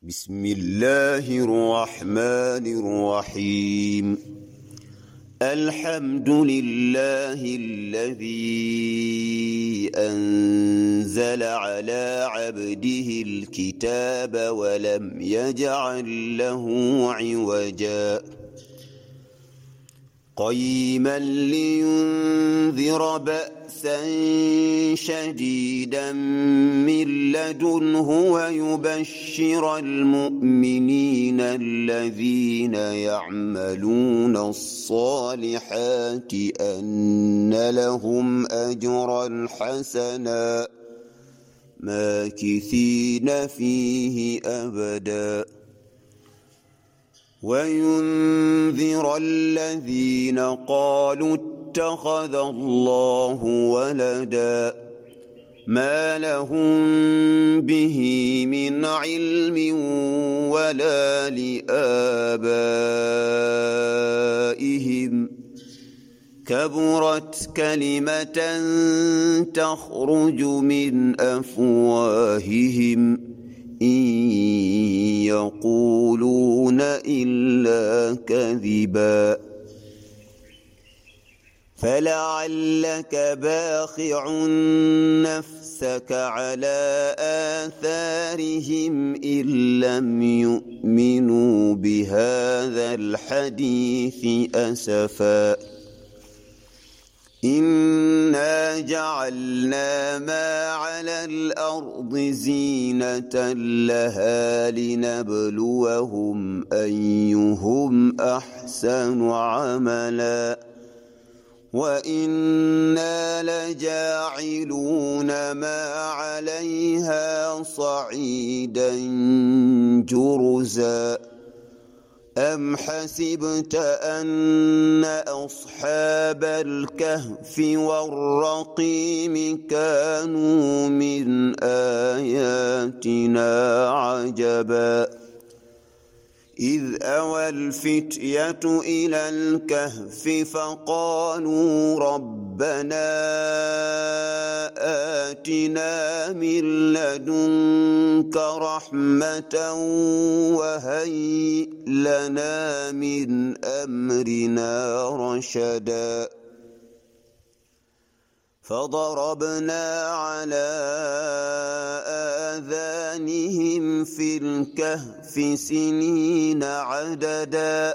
بسم الله الرحمن الرحيم. الحمد لله الذي أنزل على عبده الكتاب ولم يجعل له عوجا قيما لينذر بأسا شديدا من لدنه ويبشر المؤمنين الذين يعملون الصالحات أن لهم أجرا حسنا ماكثين فيه أبدا وينذر الذين قالوا اتخذ الله ولدا ما لهم به من علم ولا لآبائهم كبرت كلمة تخرج من أفواههم إن يقولون إلا كذبا فلعلك باخع نفسك على آثارهم إن لم يؤمنوا بهذا الحديث أسفا إنا جعلنا ما على الأرض زينة لها لنبلوهم أيهم أحسن عملا وإنا لجاعلون ما عليها صعيدا جرزا أم حسبت أن أصحاب الكهف والرقيم كانوا من آياتنا عجبا إذ أوى الفتية إلى الكهف فقالوا ربنا آتنا من لدنك رحمة وهيئ لنا من أمرنا رشدا فضربنا على آذانهم في الكهف سنين عددا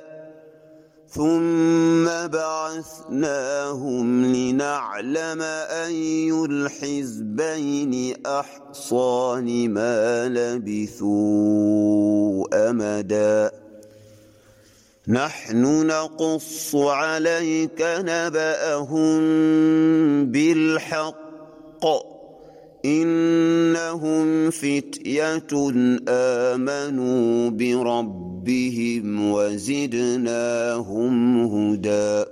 ثم بعثناهم لنعلم أي الحزبين أحصى لما لبثوا أمدا نحن نقص عليك نبأهم بالحق إنهم فتية آمنوا بربهم وزدناهم هدى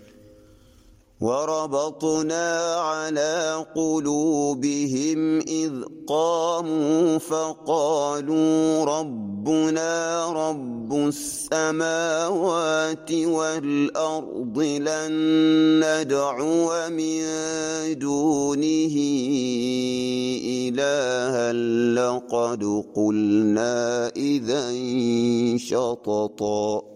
وربطنا على قلوبهم إذ قاموا فقالوا ربنا رب السماوات والأرض لن ندعو من دونه إلها لقد قلنا إذا شططا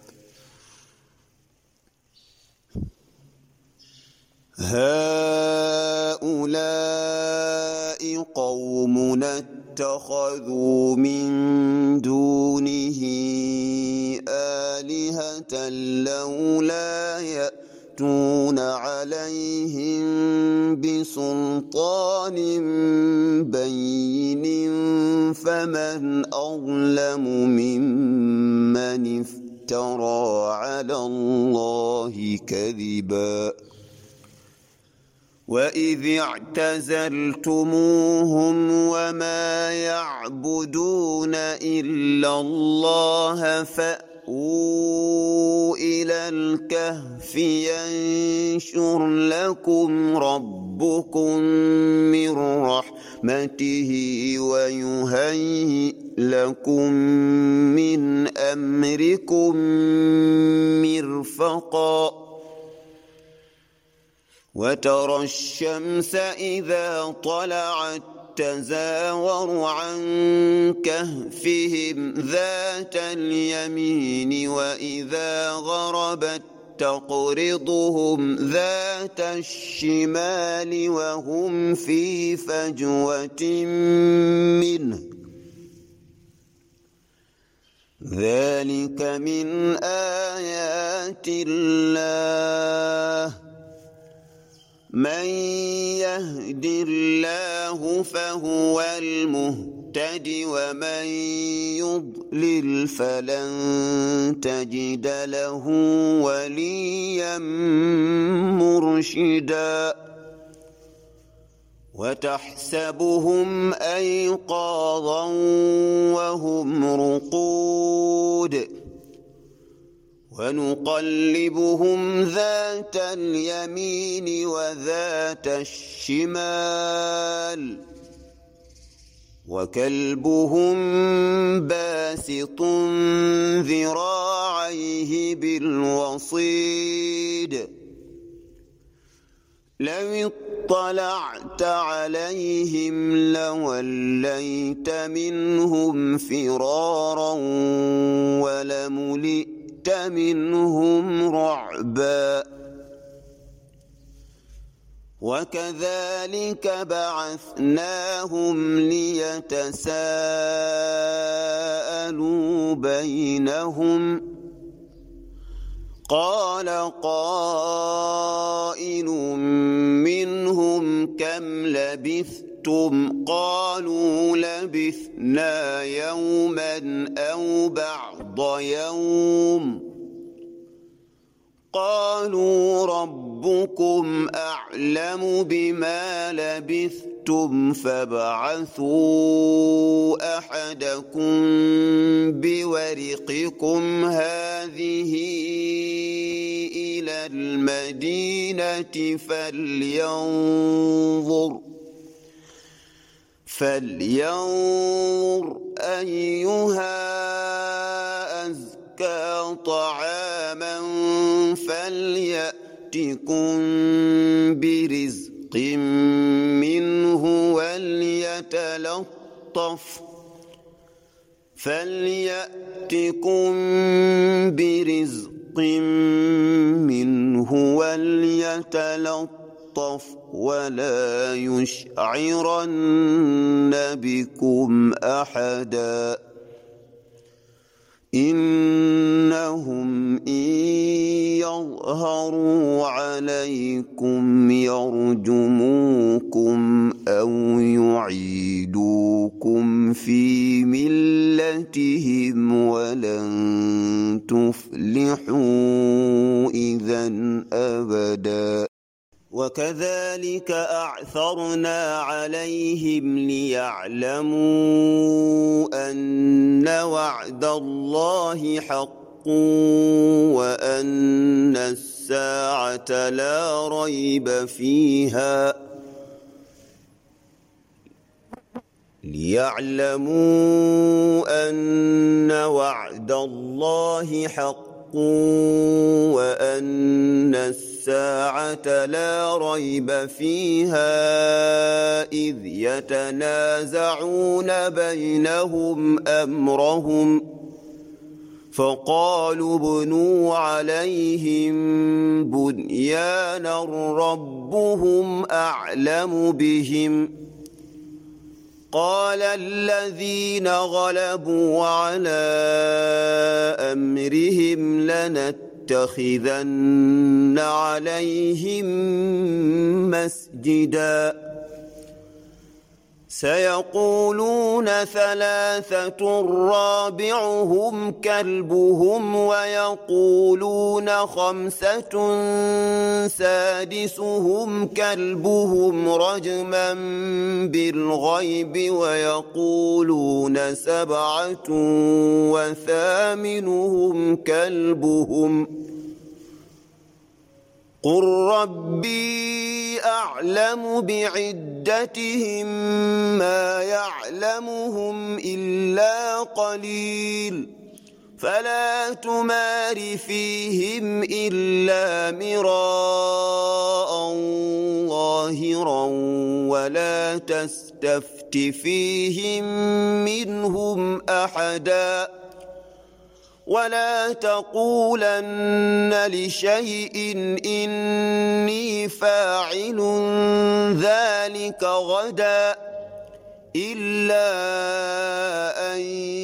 هؤلاء قومنا اتخذوا من دونه آلهة لولا يأتون عليهم بسلطان بين فمن أظلم ممن افترى على الله كذبا وإذ اعتزلتموهم وما يعبدون إلا الله فأووا إلى الكهف ينشر لكم ربكم من رحمته ويهيئ لكم من أمركم مرفقا وترى الشمس إذا طلعت تزاوروا عن كهفهم ذات اليمين وإذا غربت تقرضهم ذات الشمال وهم في فجوة منه ذلك من آيات الله من يهد الله فهو المهتد ومن يضلل فلن تجد له وليا مرشدا وتحسبهم أيقاظا وهم رقود ونقلبهم ذات اليمين وذات الشمال وكلبهم باسط ذراعيه بالوصيد لو اطلعت عليهم لوليت منهم فرارا ولملئت منهم رعبا وكذلك بعثناهم ليتساءلوا بينهم قال قائل منهم كم لبثتم قالوا لبثنا يوما أو بعض يوم قالوا ربكم أعلم بما لبثتم فابعثوا أحدكم بورقكم هذه إلى المدينة فلينظر أيها أزكى طعاما فليأتكم برزق منه وليتلطف ولا يشعرن بكم أحدا إنهم إن يظهروا عليكم يرجموكم أو يعيدوكم في ملتهم ولن تفلحوا إذا أبدا وكذلك أعثرنا عليهم ليعلموا أن وعد الله حق وأن الساعة لا ريب فيها ليعلموا أن وعد الله حق وأن الساعة لا ريب فيها إذ يتنازعون بينهم أمرهم فقالوا ابنوا عليهم بنيانا ربهم أعلم بهم قال الذين غلبوا على أمرهم لنتخذن عليهم مسجدا سيقولون ثلاثة رابعهم كلبهم ويقولون خمسة سادسهم كلبهم رجما بالغيب ويقولون سبعة وثامنهم كلبهم قل ربي أعلم بعدتهم ما يعلمهم إلا قليل فلا تمار فيهم إلا مراء ظاهرا ولا تستفت تأت فيهم منهم أحدا ولا تقولن لشيء إني فاعل ذلك غدا إلا أن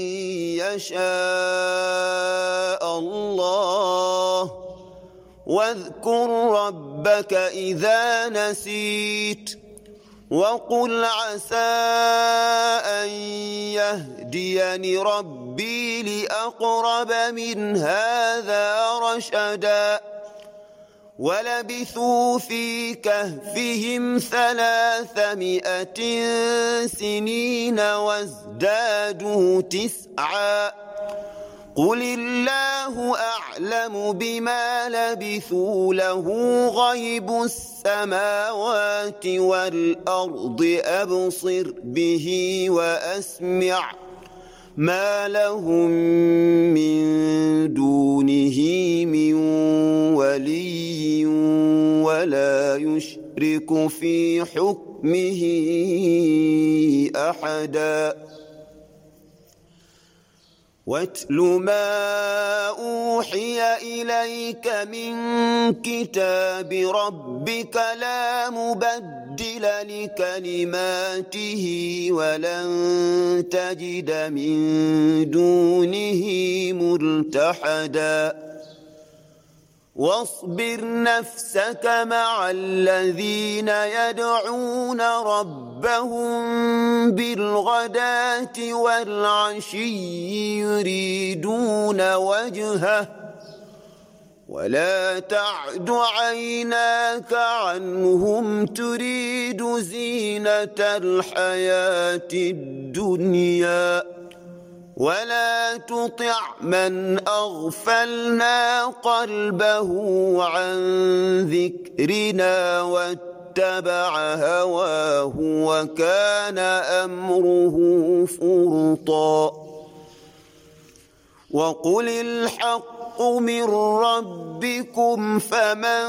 يشاء الله واذكر ربك إذا نسيت وقل عسى أن يهديني ربي لأقرب من هذا رشدا ولبثوا في كهفهم 300 سنين وازدادوا 9 قل الله أعلم بما لبثوا له غيب السماوات والأرض أبصر به وأسمع ما لهم من دونه من ولي ولا يشرك في حكمه أحدا واتل ما أوحي إليك من كتاب ربك لا مبدل لكلماته ولن تجد من دونه ملتحدا واصبر نفسك مع الذين يدعون ربهم بالغداة والعشي يريدون وجهه ولا تعد عيناك عنهم تريد زينة الحياة الدنيا ولا تطع من أغفلنا قلبه عن ذكرنا واتبع هواه وكان أمره فرطا وقل الحق من ربكم فمن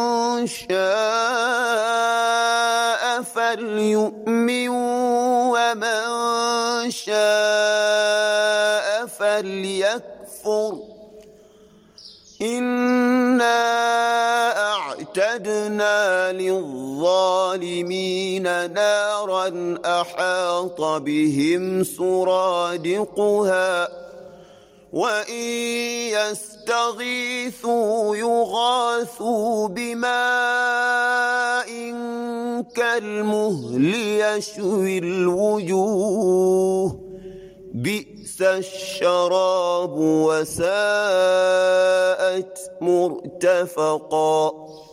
شاء فليؤمن ومن شاء فليكفر إنا أعتدنا للظالمين نارا أحاط بهم سرادقها وإن يستغيثوا يغاثوا بماء كالمهل يشوي الوجوه بئس الشراب وساءت مرتفقا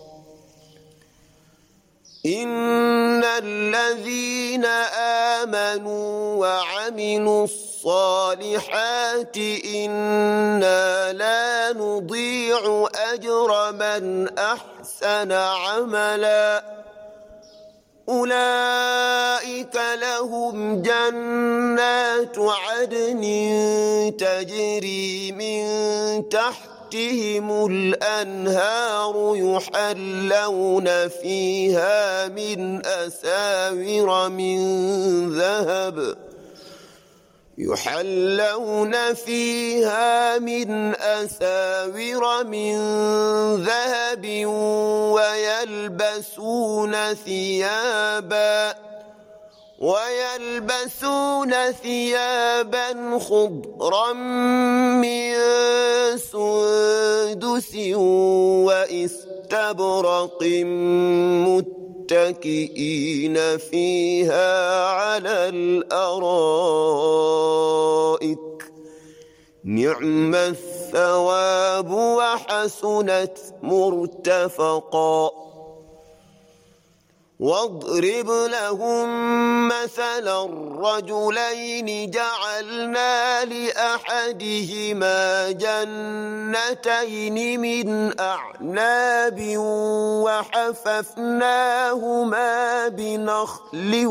إن الذين آمنوا وعملوا الصالحات إنا لا نضيع أجر من أحسن عملا أولئك لهم جنات عدن تجري من تحتهم الأنهار يحلون فيها من أساور من ذهب ويلبسون ثيابا خضرا من سندس واستبرق متكئين فيها على الأرائك نعم الثواب وحسنت مرتفقا واضرب لهم مثلا الرجلين جعلنا لأحدهما جنتين من أعناب وحففناهما بنخل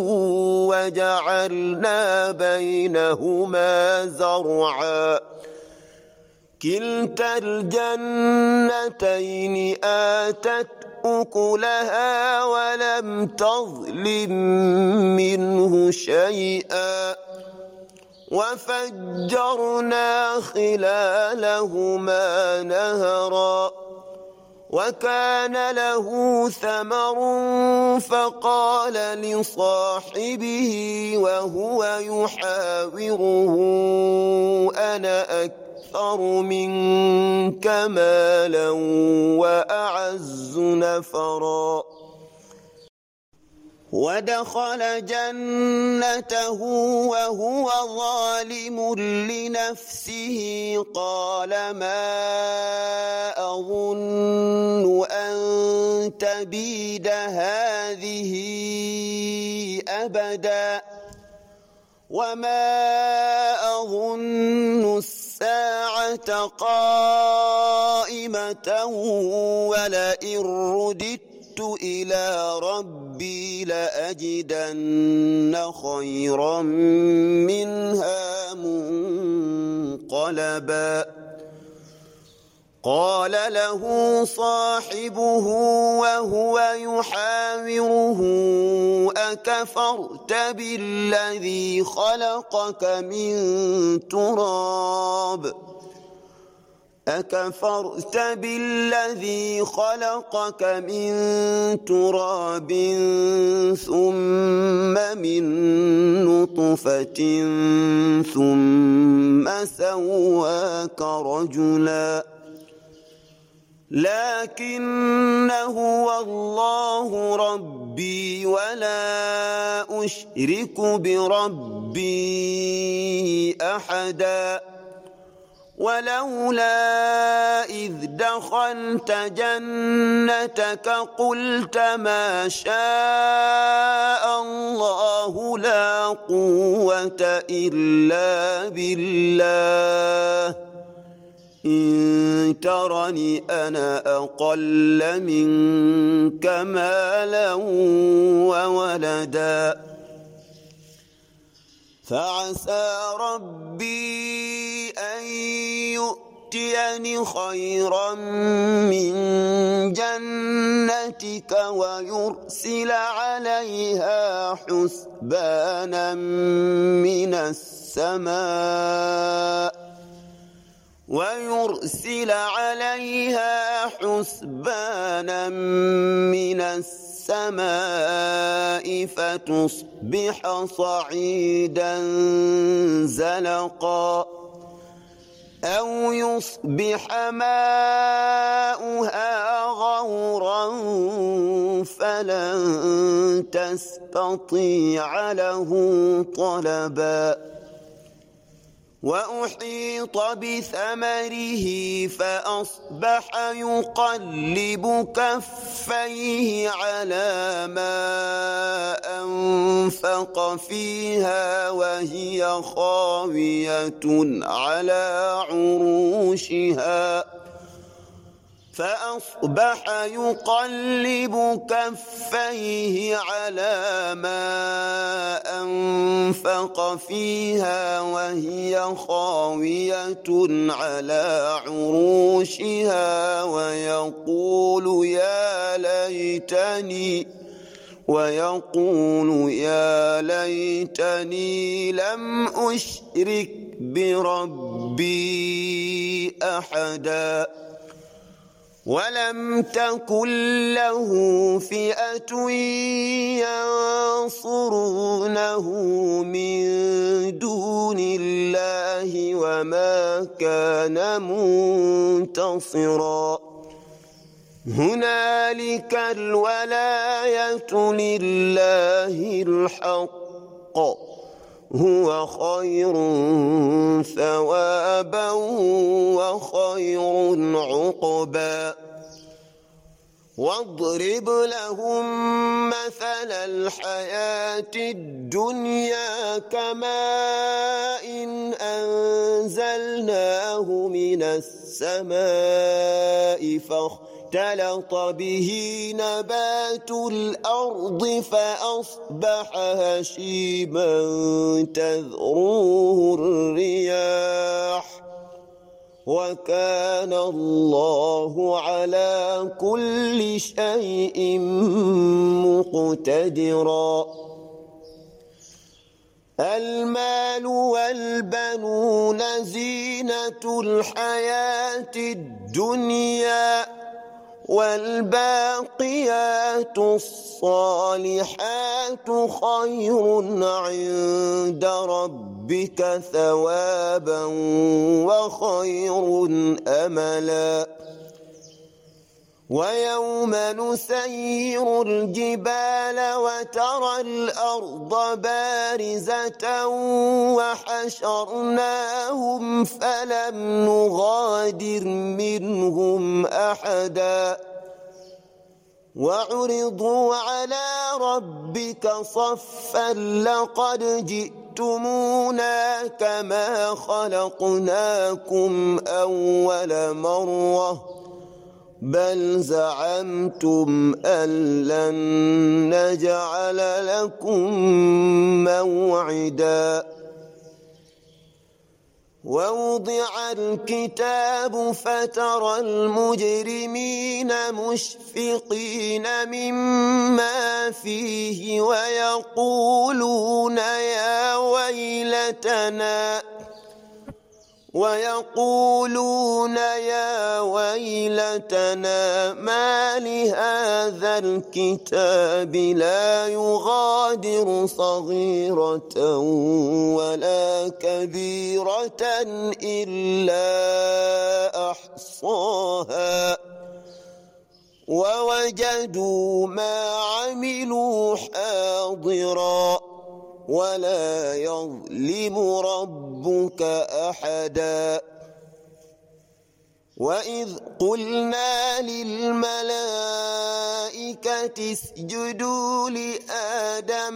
وجعلنا بينهما زرعا كلتا الجنتين آتت أكلها ولم تظلم منه شيئا وفجرنا خلالهما نهرا وكان له ثمر فقال لصاحبه وهو يحاوره أنا أكثر منك مالا وأعز نفرا ودخل جنته وهو ظالم لنفسه قال ما أظن أن تبيد هذه أبدا وما أظن الساعة قائمة ولئن رددت إلى ربي لأجدن خيرا منها منقلبا قال له صاحبه وهو يحاوره أكفرت بالذي خلقك من تراب ثم من نطفة ثم سواك رجلا لكن هو الله ربي ولا أشرك بربي أحدا ولولا إذ دخلت جنتك قلت ما شاء الله لا قوة إلا بالله إن ترني أنا أقل منك مالا وولدا فعسى ربي أن يؤتيني خيرا من جنتك ويرسل عليها حسبانا من السماء فتصبح صعيدا زلقا أو يصبح ماؤها غورا فلن تستطيع له طلبا وأحيط بثمره فأصبح يقلب كفيه على ما أنفق فيها وهي خاوية على عروشها ويقول يا ليتني لم أشرك بربي أحدا ولم تكن له فئة ينصرونه من دون الله وما كان منتصرا هنالك الولاية لله الحق هو خير ثوابا وخير عقبا واضرب لهم مثل الحياة الدنيا كماء أنزلناه من السماء فاختلط به نبات الأرض فأصبح هشيما تذروه الرياح وكان الله على كل شيء مقتدرا. المال والبنون زينة الحياة الدنيا، والباقيات الصالحات خير عند ربك ثوابا وخير أملا. ويوم نسير الجبال وترى الأرض بارزة وحشرناهم فلم نغادر منهم أحدا، وعرضوا على ربك صفا لقد جئتمونا كما خلقناكم أول مرة بل زعمتم أن لن نجعل لكم موعدا. ووضع الكتاب فترى المجرمين مشفقين مما فيه ويقولون يا ويلتنا ما لهذا الكتاب لا يغادر صغيرة ولا كبيرة إلا أحصاها ووجدوا ما عملوا حاضرا ولا يظلم ربك أحدا. وإذ قلنا للملائكة اسجدوا لآدم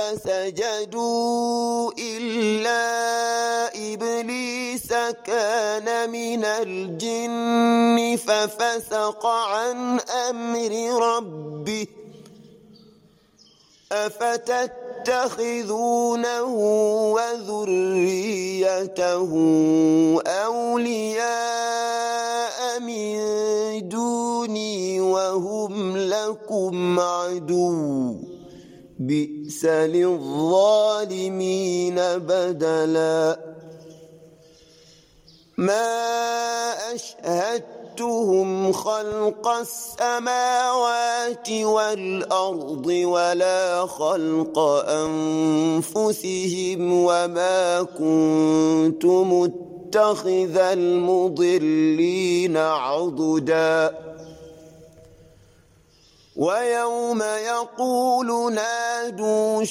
فسجدوا إلا إبليس كان من الجن ففسق عن أمر ربه أفتتخذونه وذريته أولياء من دوني وهم لكم عدو بئس للظالمين بدلا. ما أشهدتهم خلق السماوات والأرض ولا خلق أنفسهم وما كنت متخذ المضلين عضدا. ويوم يقول نادوا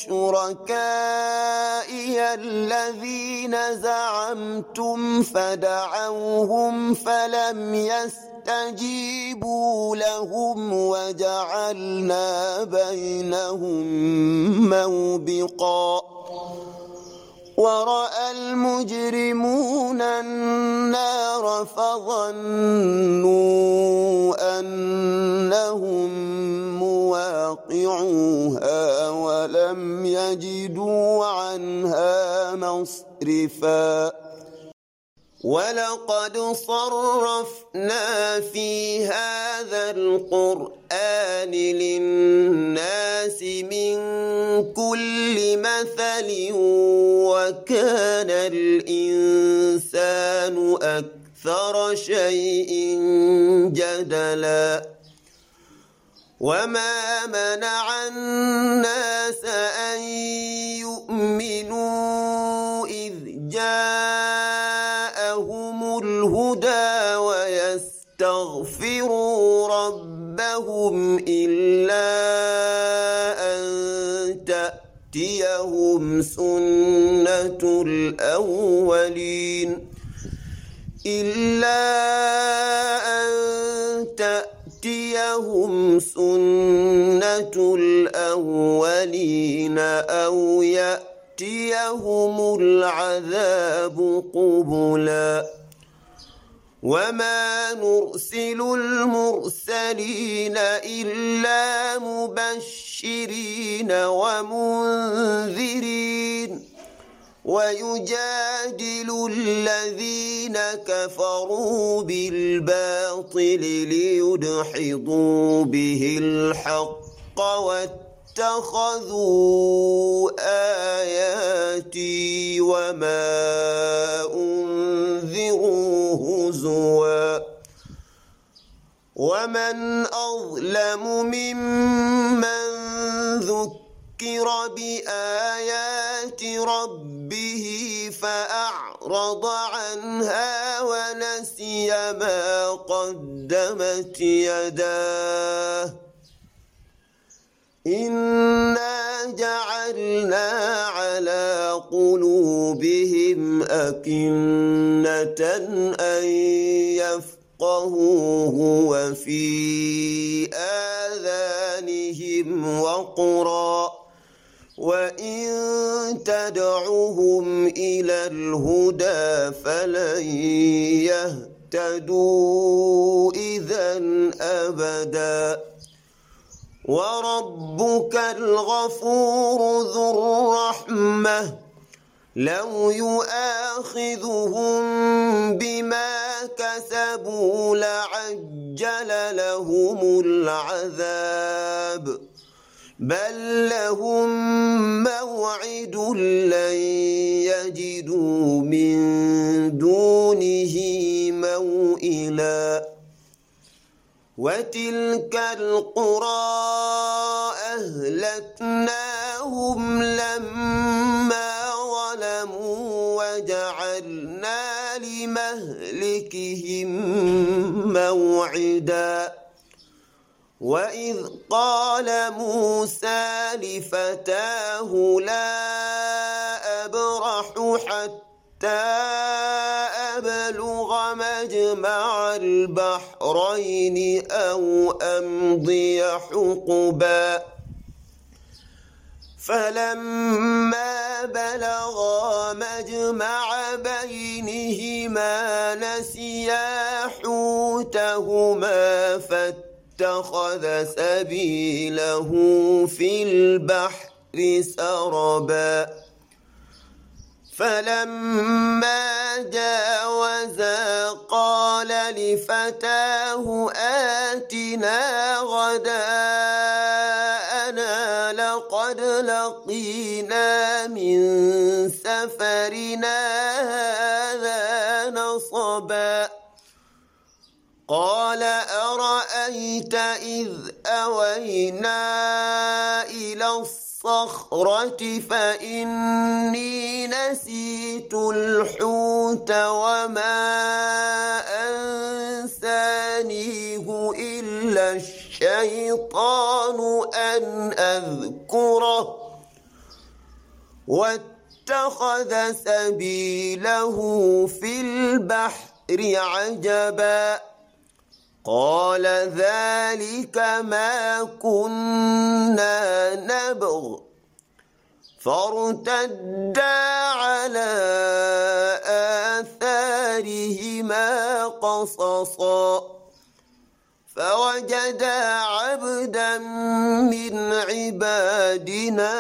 شركائي الذين زعمتم فدعوهم فلم يستجيبوا لهم وجعلنا بينهم موبقا. ورأى المجرمون النار فظنوا أنهم مواقعوها ولم يجدوا عنها مصرفا. ولقد صرفنا في هذا القرآن للناس من كل مثل وكان الإنسان أكثر شيء جدلا. وما منع الناس أن يؤمنوا إذ جاءهم الهدى ويستغفروا ربهم إلا أن تأتيهم سنة الأولين أو يأتيهم العذاب قبلا. وما نرسل المرسلين إلا مبشرين ومنذرين ويجادل الذين كفروا بالباطل ليدحضوا به الحق واتخذوا آياتي وما أنذروا هزوا ومن أظلم ممن ذكر بآيات ربه فأعرض عنها ونسي ما قدمت يداه إنا جعلنا على قلوبهم أكنة أن يفقهوه وفي آذانهم وقرا وإن تدعهم إلى الهدى فلن يهتدوا إذا أبدا وربك الغفور ذو الرحمة لو يؤاخذهم بما كسبوا لعجل لهم العذاب بل لهم موعد لن يجدوا من دونه موئلا وتلك القرى أهلكناهم لما ظلموا وجعلنا لمهلكهم موعدا وإذ قال موسى لفتاه لا أبرح حتى أبلغ مجمع البحرين أو أمضي حقبا فلما بلغا مجمع بينهما نسيا حوتهما فاتخذ سبيله في البحر سربا فلما جاوزا قال لفتاه آتنا غداءنا لقد لقينا من سفرنا هذا نصبا قال أرأيت إذ أوينا إلى الصخرة فإني نسيت الحوت وما أنسانيه إلا الشيطان أن أذكره واتخذ سبيله في البحر عجبا قال ذلك ما كنا نبغ فارتدا على آثارهما قصصا فوجدا عبدا من عبادنا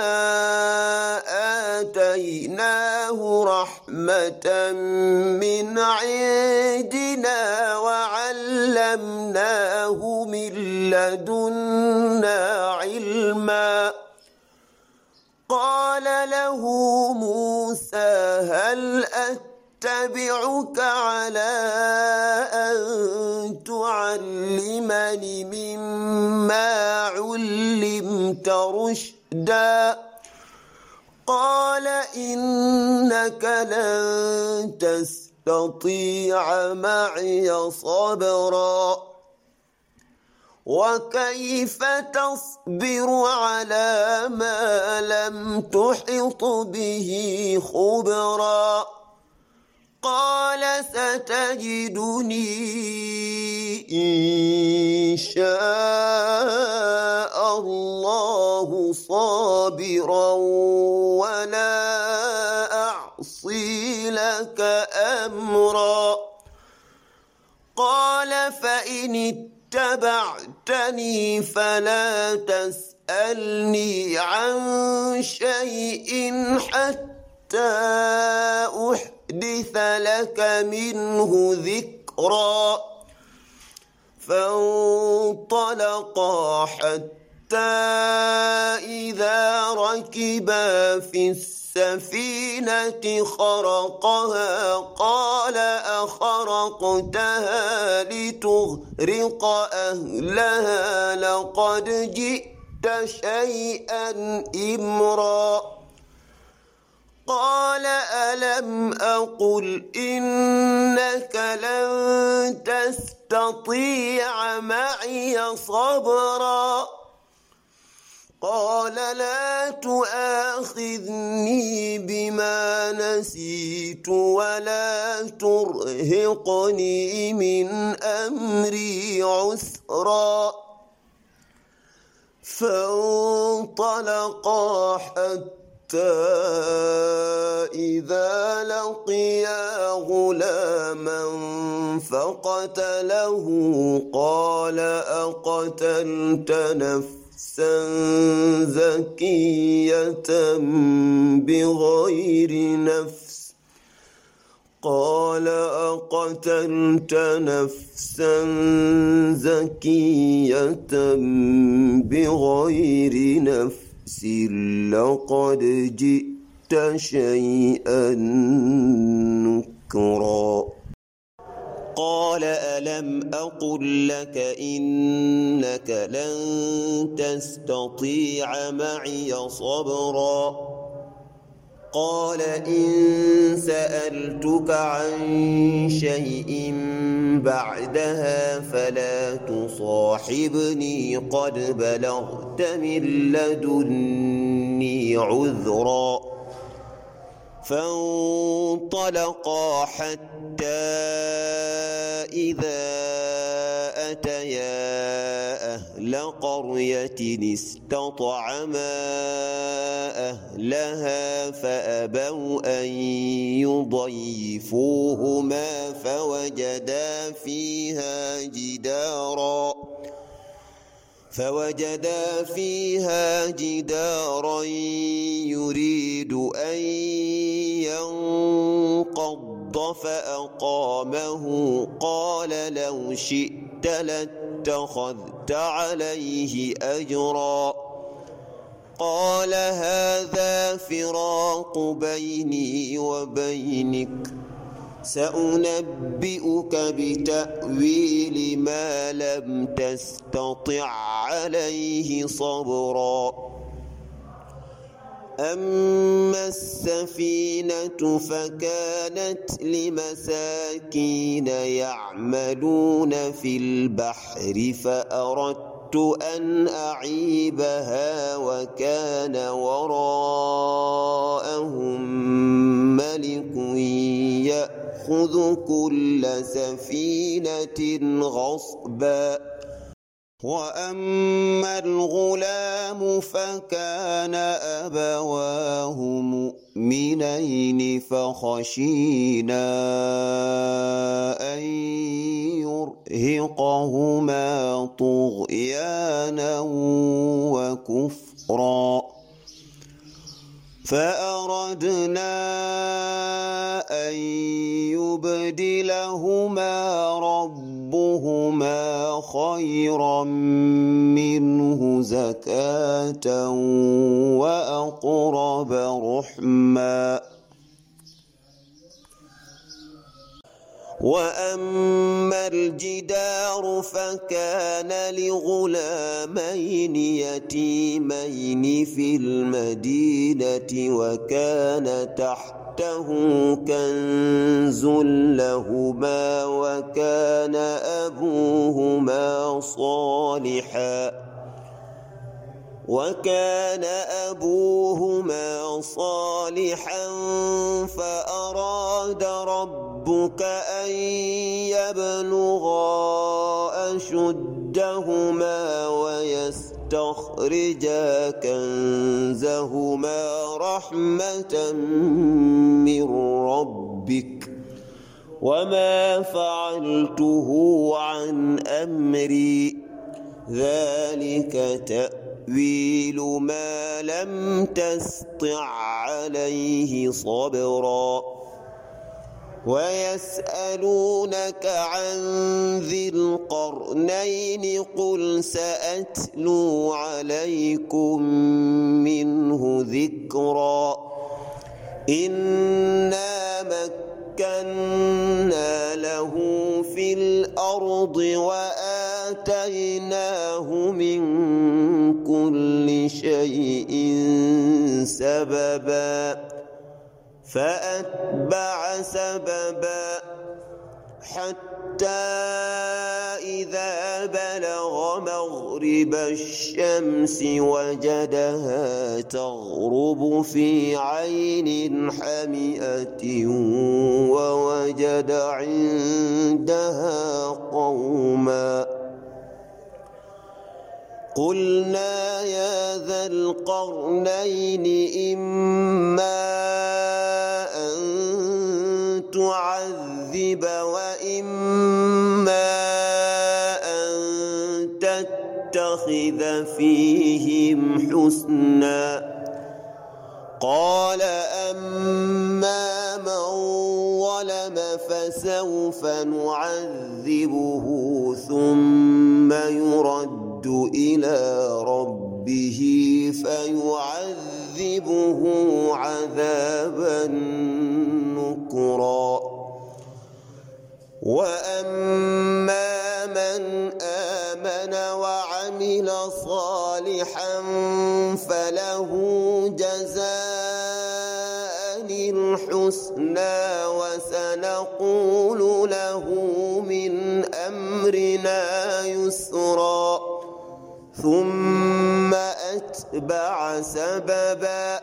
آتيناه رحمة من عندنا وعلمناه من لدنا علما قال له موسى هل أتبعك على أن تعلمني مما علمت رشدا قال إنك لن تستطيع معي صبرا وكيف تصبر على ما لم تحط به خبرا قال ستجدني إن شاء الله صابرا ولا أعصي لك أمرا قال فإن اتبعتني فلا تسألني عن شيء حتى أحدث لك منه ذكرا فانطلقا حتى إذا ركبا في السفينة خرقها قال أخرقتها لتغرق أهلها لقد جئت شيئا إمرا قال ألم أقل إنك لن تستطيع معي صبرا قال لا تؤاخذني بما نسيت ولا ترهقني من أمري عسرا فانطلقا حتى إذا لقيا غلاما فقتله قال أقتلت نفسا زكية بغير نفس قال أقتلت نفسا زكية بغير نفس لقد جئت شيئا نكرا قال ألم أقل لك إنك لن تستطيع معي صبرا قال إن سألتك عن شيء بعدها فلا تصاحبني قد بلغت من لدني عذرا فانطلقا حتى إذا أتيا أهل قرية استطعما أهلها فأبوا أن يضيفوهما فوجدا فيها جدارا يريد أن ينقض فأقامه قال لو شئت لاتخذت عليه أجرا قال هذا فراق بيني وبينك سأنبئك بتأويل ما لم تستطع عليه صبرا أما السفينة فكانت لمساكين يعملون في البحر فأردت أن أعيبها وكان وراءهم ملك يأخذ كل سفينة غصبا وأما الغلام فكان أبواه مؤمنين فخشينا أن يرهقهما طغيانا وكفرا فأردنا أن يبدلهما ربهما خيرا منه زكاة وأقرب رحما وأما الجدار فكان لغلامين يتيمين في المدينة وكان تحته كنز لهما وكان أبوهما صالحا فأراد ربك أن يبلغا أشدهما ويستخرجا كنزهما رحمة من ربك وما فعلته عن أمري ذلك تأويل تأويل ما لم تسطع عليه صبرا ويسألونك عن ذي القرنين قل سأتلو عليكم منه ذكرا إنا مكنا له في الأرض وآتيناه من كل شيء سببا فأتبع سببا حتى إذا بلغ مغرب الشمس وجدها تغرب في عين حمئة ووجد عندها قوما قلنا يا ذا القرنين إما أن تعذب وإما أن تتخذ فيهم حسنا قال أما من ظلم فسوف نعذبه ثم يرد إلى ربه فيعذبه عذابا نكرا وأما من آمن وعمل صالحا فله جزاء الحسنى وسنقول له من أمرنا يسرا ثم أتبع سببا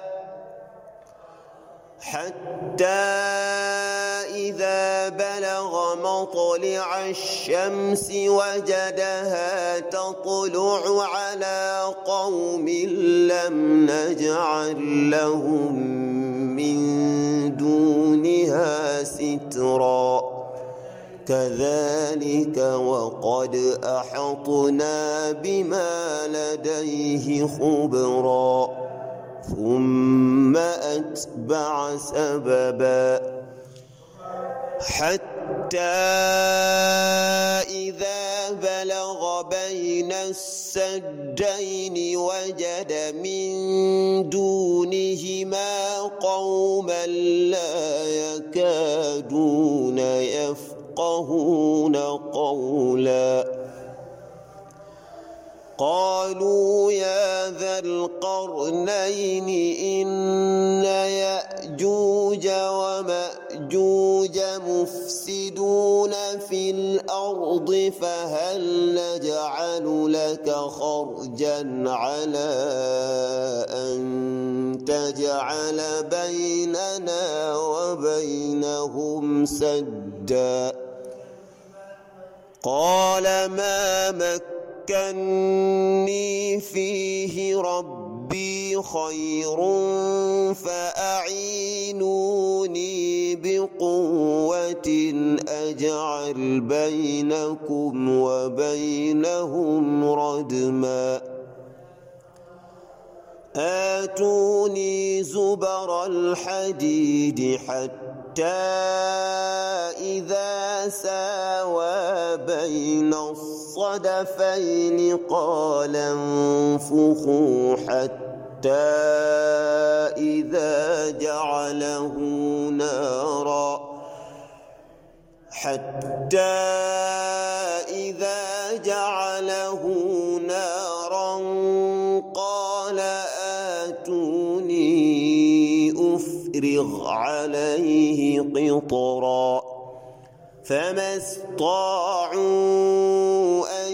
حتى إذا بلغ مطلع الشمس وجدها تطلع على قوم لم نجعل لهم من دونها سترا كذلك وقد أحطنا بما لديه خبرا ثم أتبع سببا حتى إذا بلغ بين السدين وجد من دونهما قوما لا يكادون يفقهون قولا قالوا يا ذا القرنين إن يأجوج ومأجوج مفسدون في الأرض فهل نجعل لك خرجا على أن تجعل بيننا وبينهم سدا قال ما مكني فيه ربي خير فأعينوني بقوة أجعل بينكم وبينهم ردما آتوني زبر الحديد حتى إذا ساوى بين الصدفين قال انفخوا حتى إذا جعله نارا قال آتوني أفرغ عليه قطرا فما استطاعوا أن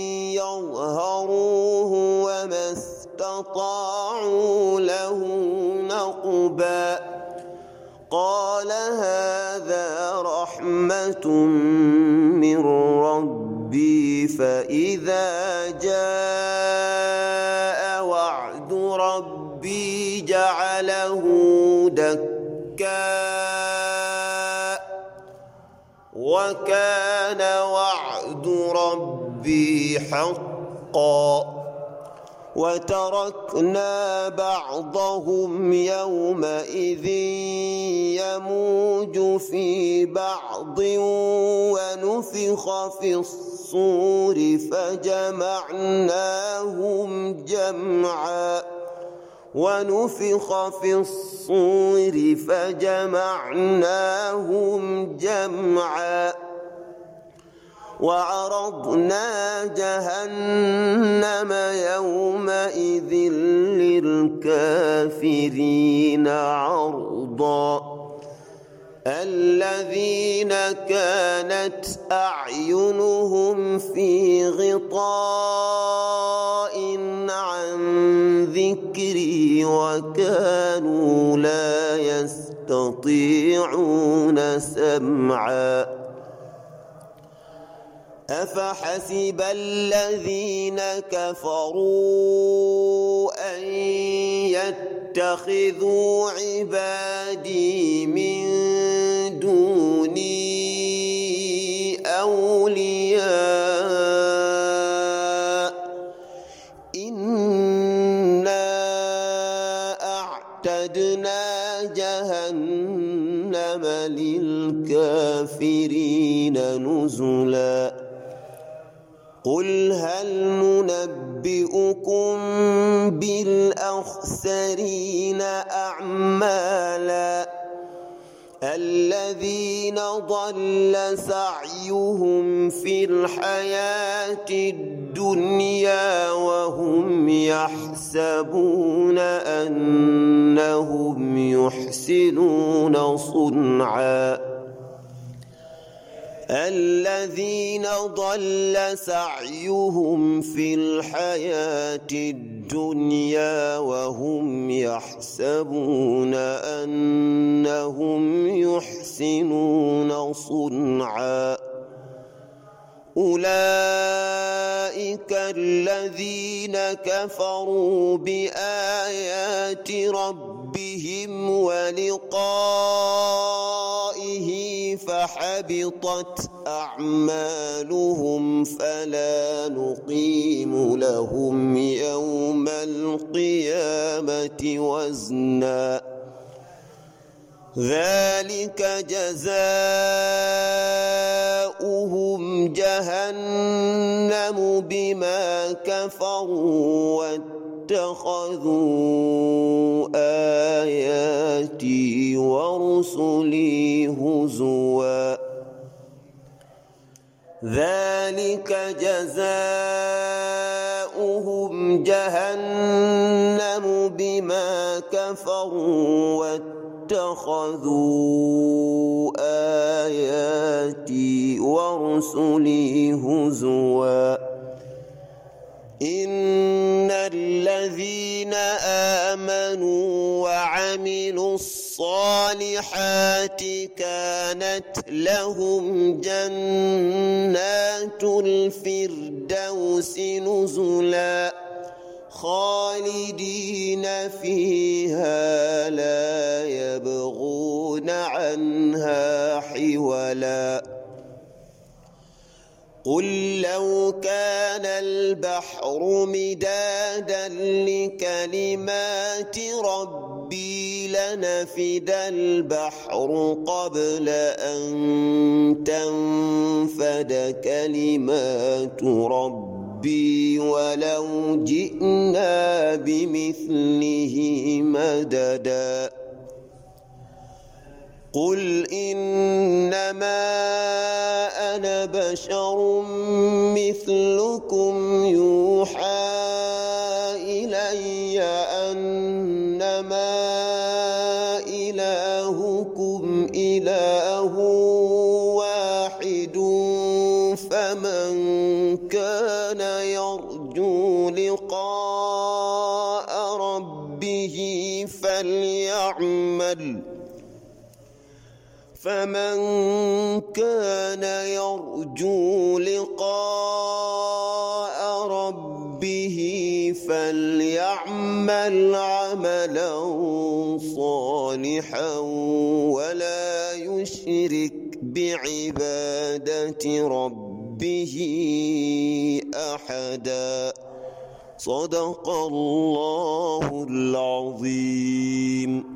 يظهروه وما استطاعوا له نقبا قال هذا رحمة من ربي فإذا جاء وعد ربي جعله دكا وكان وعد ربي حقا وتركنا بعضهم يومئذ يموج في بعض ونفخ في الصور فجمعناهم جمعا وعرضنا جهنم يومئذ للكافرين عرضا الذين كانت أعينهم في غطاء عن ذكري وكانوا لا يستطيعون سمعا أفحسب الذين كفروا أن يتخذوا عبادي من دوني أولياء إنا أعتدنا جهنم للكافرين نزلا قل هل ننبئكم بالأخسرين أعمالا الذين ضل سعيهم في الحياة الدنيا وهم يحسبون أنهم يحسنون صنعا الذين ضل سعيهم في الحياة الدنيا وهم يحسبون أنهم يحسنون صنعا أولئك الذين كفروا بآيات ربهم ولقائه فحبطت أعمالهم فلا نقيم لهم يوم القيامة وزنا ذلك جزاؤهم جهنم بما كفروا واتخذوا آياتي ورسلي هزوا ذلك جزاؤهم جهنم بما كفروا واتخذوا آياتي ورسلي هزوا إن الذين آمنوا وعملوا الصالحات كانت لهم جنات الفردوس نزلا خالدين فيها لا يبغون عنها حولا قل لو كان البحر مدادا لكلمات ربي لنفد البحر قبل أن تنفد كلمات ربي ولو جئنا بمثله مددا قل إنما أنا بشر مثلكم يوحى إلي أنما إلهكم إله واحد فمن كان يرجو لقاء ربه فليعمل عملا صالحا ولا يشرك بعبادة ربه أحدا. صدق الله العظيم.